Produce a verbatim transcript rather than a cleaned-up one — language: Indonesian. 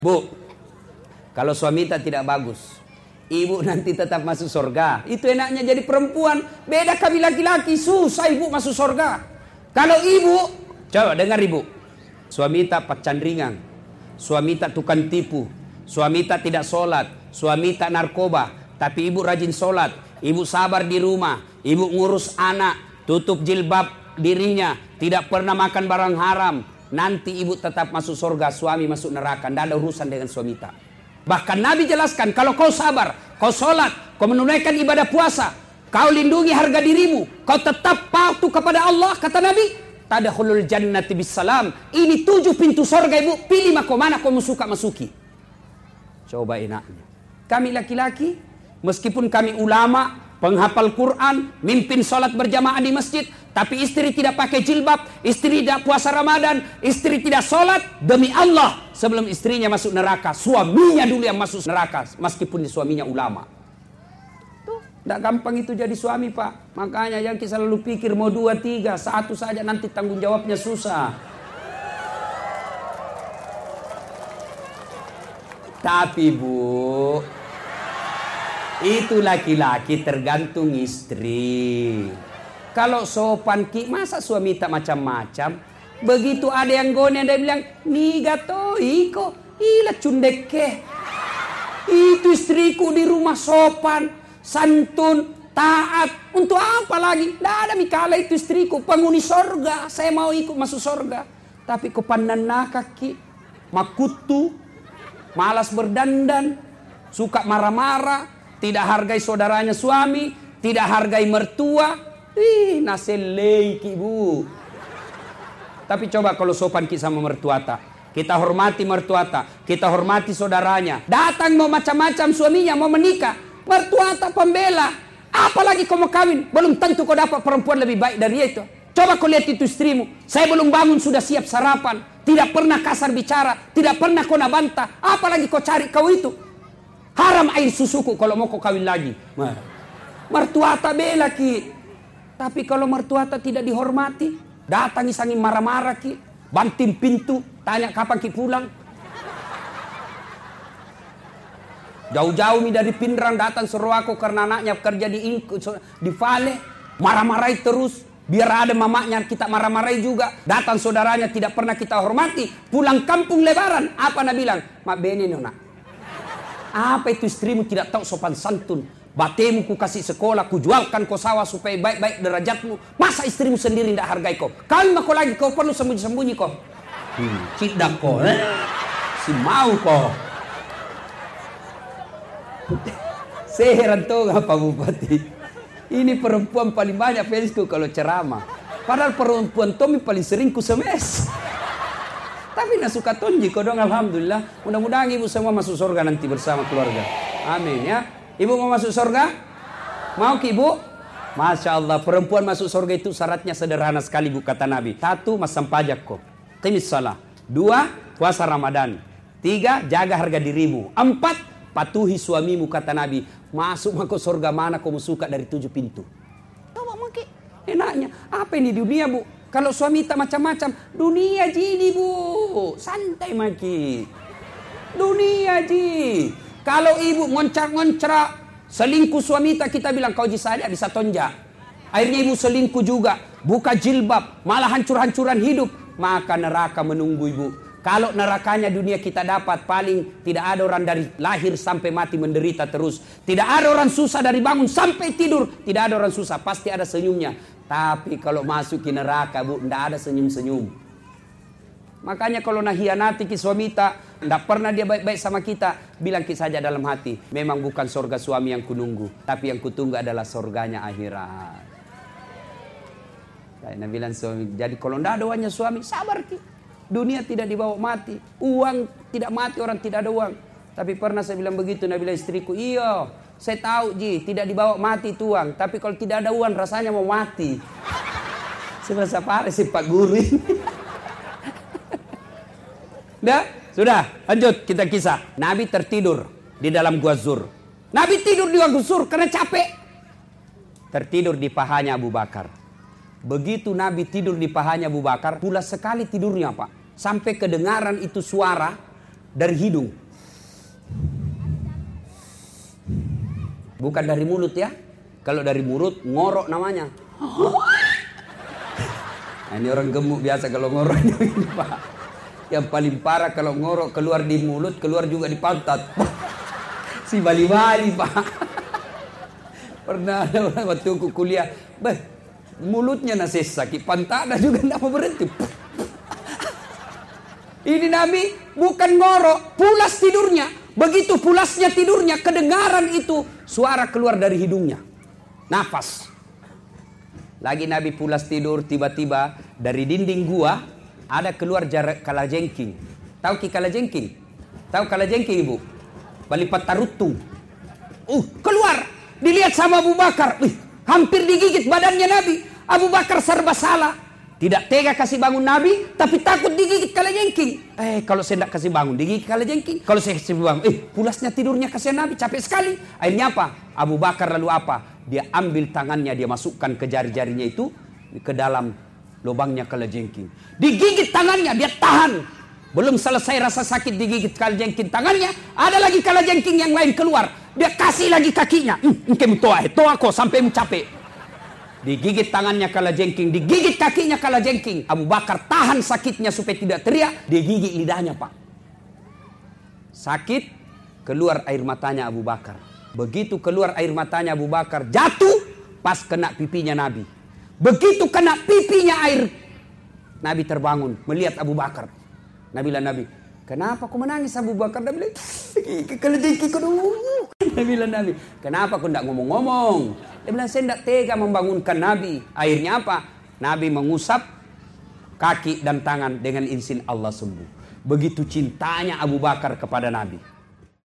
Bu, kalau suami tak tidak bagus, ibu nanti tetap masuk surga. Itu enaknya jadi perempuan. Beda kami laki-laki, susah ibu masuk surga. Kalau ibu, coba dengar ibu, suami tak pacandringan, suami tak tukang tipu, suami tak tidak sholat, suami tak narkoba, tapi ibu rajin sholat, ibu sabar di rumah, ibu ngurus anak, tutup jilbab dirinya, tidak pernah makan barang haram. Nanti ibu tetap masuk surga, suami masuk neraka. Tidak ada urusan dengan suami tak. Bahkan Nabi jelaskan, kalau kau sabar, kau sholat, kau menunaikan ibadah puasa, kau lindungi harga dirimu, kau tetap patuh kepada Allah, kata Nabi, tadkhulul jannati bisalam. Ini tujuh pintu surga ibu, pilih mau mana kau suka masuki. Coba enaknya. Kami laki-laki, meskipun kami ulama, penghafal Quran, mimpin sholat berjamaah di masjid, tapi istri tidak pakai jilbab, istri tidak puasa Ramadan, istri tidak sholat, demi Allah, sebelum istrinya masuk neraka, suaminya dulu yang masuk neraka, meskipun suaminya ulama. Tuh, tidak gampang itu jadi suami, Pak. Makanya yang kita selalu pikir mau dua, tiga, satu saja nanti tanggung jawabnya susah. Tapi Bu, itu laki-laki tergantung istri. Kalau sopan ki, masa suami tak macam-macam? Begitu ada yang gone, dia bilang, ni gato iko, ila cundeke. Itu istriku di rumah sopan, santun, taat. Untuk apa lagi? Tidak ada mikala itu istriku, penghuni sorga. Saya mau ikut masuk sorga. Tapi kepandan nakaki, makutu, malas berdandan, suka marah-marah, tidak hargai saudaranya suami, tidak hargai mertua. Ih, naseleiki Bu. Tapi coba kalau sopan kita sama mertua tak, kita hormati mertua tak, kita hormati saudaranya. Datang mau macam-macam suaminya mau menikah, mertua tak pembela. Apalagi kau mau kawin, belum tentu kau dapat perempuan lebih baik dari itu. Coba kau lihat itu istrimu, saya belum bangun sudah siap sarapan, tidak pernah kasar bicara, tidak pernah kau nabantah. Apalagi kau cari kau itu. Haram air susuku kalau mau kau kawin lagi. Mertua tak bela ki. Tapi kalau mertua tak tidak dihormati, datangi sangin marah-marah ki, banting pintu, tanya kapan ki pulang. Jauh-jauh mi dari Pindrang datang suruh aku karena anaknya kerja di di Vale, marah-marahi terus. Biar ada mamanya kita marah-marahi juga. Datang saudaranya tidak pernah kita hormati. Pulang kampung lebaran, apa nak bilang? Mak bene nona. Apa itu istrimu tidak tahu sopan santun? Batemu ku kasih sekolah, ku jualkan kau sawah supaya baik-baik derajatmu. Masa istrimu sendiri tidak hargai kau? Kawin kau lagi, kau perlu sembunyi-sembunyi kau. Hmm, cidak kau, eh? Si mau kau. Saya heran tuh Pak Bupati. Ini perempuan paling banyak fansku kalau ceramah. Padahal perempuan Tommy paling sering ku semes. Tapi nak suka tonji kau dong, alhamdulillah. Mudah-mudahan ibu semua masuk surga nanti bersama keluarga. Amin ya. Ibu mau masuk surga? Mau ki ibu? Masya Allah, perempuan masuk surga itu syaratnya sederhana sekali Bu, kata Nabi. Satu, masam pajak kau. Qimis salah. Dua, puasa Ramadan. Tiga, jaga harga dirimu. Empat, patuhi suamimu, kata Nabi. Masuk ke surga mana kau suka dari tujuh pintu. Coba maki. Enaknya. Apa ini dunia Bu? Kalau suami tak macam-macam. Dunia jini Bu. Santai maki. Dunia ji. Kalau ibu ngoncak-ngoncak, selingkuh suami tak, kita bilang kau jisada bisa tonjak. Akhirnya ibu selingkuh juga, buka jilbab, malah hancur-hancuran hidup. Maka neraka menunggu ibu. Kalau nerakanya dunia kita dapat, paling tidak ada orang dari lahir sampai mati menderita terus. Tidak ada orang susah dari bangun sampai tidur. Tidak ada orang susah, pasti ada senyumnya. Tapi kalau masuk ke neraka Bu, tidak ada senyum-senyum. Makanya kalau nak hianati ki suami tak, tidak pernah dia baik-baik sama kita, bilang ki saja dalam hati, memang bukan surga suami yang kununggu, tapi yang kutunggu adalah surganya akhirat. Saya bilang suami, jadi kalau tidak ada uangnya suami, sabar ki. Dunia tidak dibawa mati, uang tidak mati, orang tidak ada uang. Tapi pernah saya bilang begitu, Nabi bilang istriku, iya, saya tahu ji, tidak dibawa mati itu uang, tapi kalau tidak ada uang rasanya mau mati. Saya merasa parah sih Pak Guru ini. Dah, sudah, lanjut kita kisah. Nabi tertidur di dalam gua Zur. Nabi tidur di gua Zur karena capek. Tertidur di pahanya Abu Bakar. Begitu Nabi tidur di pahanya Abu Bakar, pula sekali tidurnya Pak. Sampai kedengaran itu suara dari hidung. Bukan dari mulut ya. Kalau dari mulut, ngorok namanya. Nah, ini orang gemuk biasa kalau ngorok ini, Pak. Yang paling parah kalau ngorok keluar di mulut, keluar juga di pantat. Si bali-bali, Pak. Pernah ada orang waktu aku kuliah, bah, mulutnya nasi sakit, pantatnya juga tidak mau berhenti. Ini Nabi bukan ngorok, pulas tidurnya. Begitu pulasnya tidurnya, kedengaran itu suara keluar dari hidungnya. Nafas. Lagi Nabi pulas tidur, tiba-tiba dari dinding gua ada keluar jarak kalajengking. Tahu ki kalajengking? Tahu kalajengking, Ibu? Balipat tarutung. Uh, keluar. Dilihat sama Abu Bakar. Wih, hampir digigit badannya Nabi. Abu Bakar serba salah. Tidak tega kasih bangun Nabi, tapi takut digigit kalajengking. Eh, kalau saya tidak kasih bangun, digigit kalajengking. Kalau saya kasih bangun, eh, pulasnya tidurnya kasih Nabi, capek sekali. Akhirnya apa? Abu Bakar lalu apa? Dia ambil tangannya, dia masukkan ke jari-jarinya itu ke dalam lubangnya kalajengking. Digigit tangannya, dia tahan. Belum selesai rasa sakit digigit kalajengking tangannya, ada lagi kalajengking yang lain keluar. Dia kasih lagi kakinya. Engkem toa, toa kok sampai capek. Digigit tangannya kalajengking, digigit kakinya kalajengking. Abu Bakar tahan sakitnya supaya tidak teriak, digigit lidahnya, Pak. Sakit, keluar air matanya Abu Bakar. Begitu keluar air matanya Abu Bakar, jatuh pas kena pipinya Nabi. Begitu kena pipinya air, Nabi terbangun melihat Abu Bakar. Nabi bilang, Nabi, kenapa kau menangis Abu Bakar? Nabi bilang, kalajengking kau dulu. Nabi bilang, Nabi, kenapa kau tidak ngomong-ngomong? Dia bilang, saya tidak tega membangunkan Nabi. Akhirnya apa? Nabi mengusap kaki dan tangan, dengan izin Allah sembuh. Begitu cintanya Abu Bakar kepada Nabi.